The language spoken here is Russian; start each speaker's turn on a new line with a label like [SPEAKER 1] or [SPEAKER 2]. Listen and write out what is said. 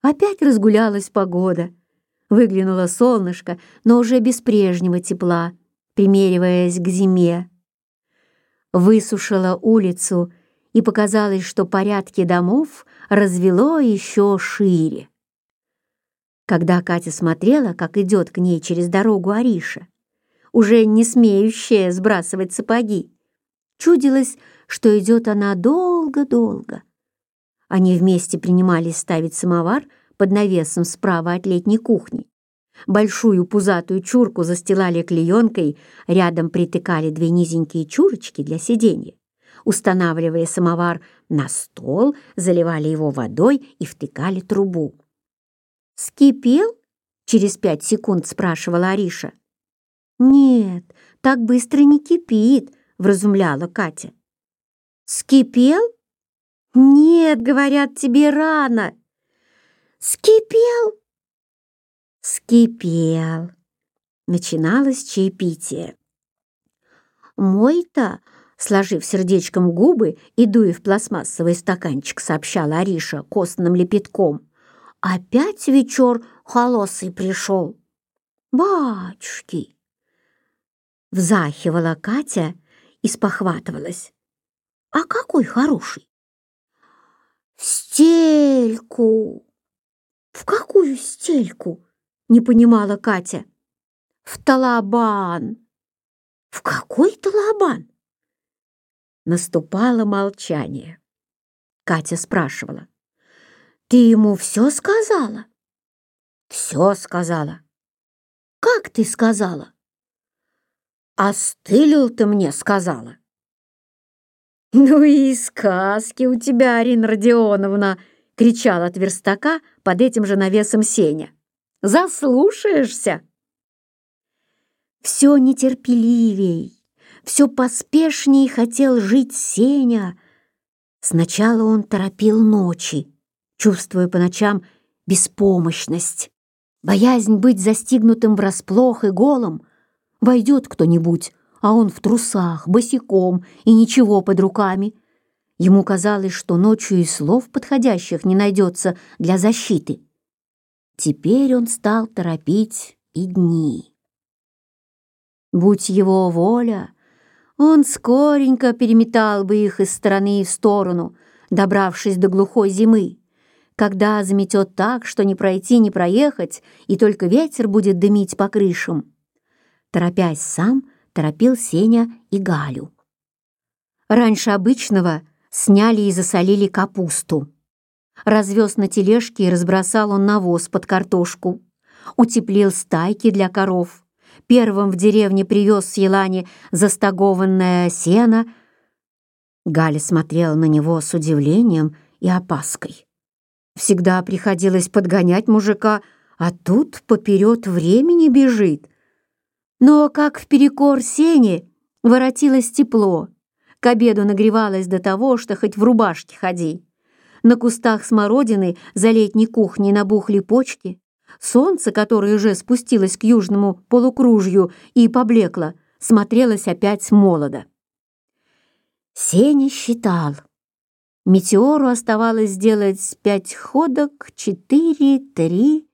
[SPEAKER 1] Опять разгулялась погода. Выглянуло солнышко, но уже без прежнего тепла, примериваясь к зиме. Высушила улицу, и показалось, что порядки домов развело еще шире. Когда Катя смотрела, как идет к ней через дорогу Ариша, уже не смеющая сбрасывать сапоги, чудилось, что идет она долго-долго. Они вместе принимались ставить самовар под навесом справа от летней кухни. Большую пузатую чурку застилали клеенкой, рядом притыкали две низенькие чурочки для сиденья. Устанавливая самовар на стол, заливали его водой и втыкали трубу. «Скипел?» — через 5 секунд спрашивала Ариша. «Нет, так быстро не кипит», — вразумляла Катя. «Скипел? Нет, говорят, тебе рано». «Скипел?» «Скипел». Начиналось чаепитие. «Мой-то», сложив сердечком губы и дуя в пластмассовый стаканчик, сообщала Ариша костным лепетком, «опять вечер холосый пришел». «Батюшки!» Взахивала Катя и спохватывалась. «А какой хороший?» «В стельку». «В какую стельку?» — не понимала Катя. «В талабан». «В какой талабан?» Наступало молчание. Катя спрашивала. «Ты ему все сказала?» «Все сказала». «Как ты сказала?» «Остылил ты мне, сказала». «Ну и сказки у тебя, Арина Родионовна!» — кричал от верстака под этим же навесом Сеня. «Заслушаешься!» Все нетерпеливей, все поспешней хотел жить Сеня. Сначала он торопил ночи, чувствуя по ночам беспомощность, боязнь быть застигнутым врасплох и голым. Войдет кто-нибудь, а он в трусах, босиком и ничего под руками. Ему казалось, что ночью и слов подходящих не найдется для защиты. Теперь он стал торопить и дни. Будь его воля, он скоренько переметал бы их из стороны в сторону, добравшись до глухой зимы, когда заметет так, что не пройти, не проехать, и только ветер будет дымить по крышам. Торопясь сам, торопил Сеня и Галю. Раньше обычного сняли и засолили капусту. Развез на тележке и разбросал он навоз под картошку. Утеплил стайки для коров. Первым в деревне привез с елани застогованное сено. Галя смотрела на него с удивлением и опаской. Всегда приходилось подгонять мужика, а тут поперед времени бежит. Но, как вперекор Сене, воротилось тепло. К обеду нагревалось до того, что хоть в рубашке ходи. На кустах смородины за летней кухней набухли почки. Солнце, которое уже спустилось к южному полукружью и поблекло, смотрелось опять молодо. Сеня считал. Метеору оставалось сделать 5 ходок, 4, 3.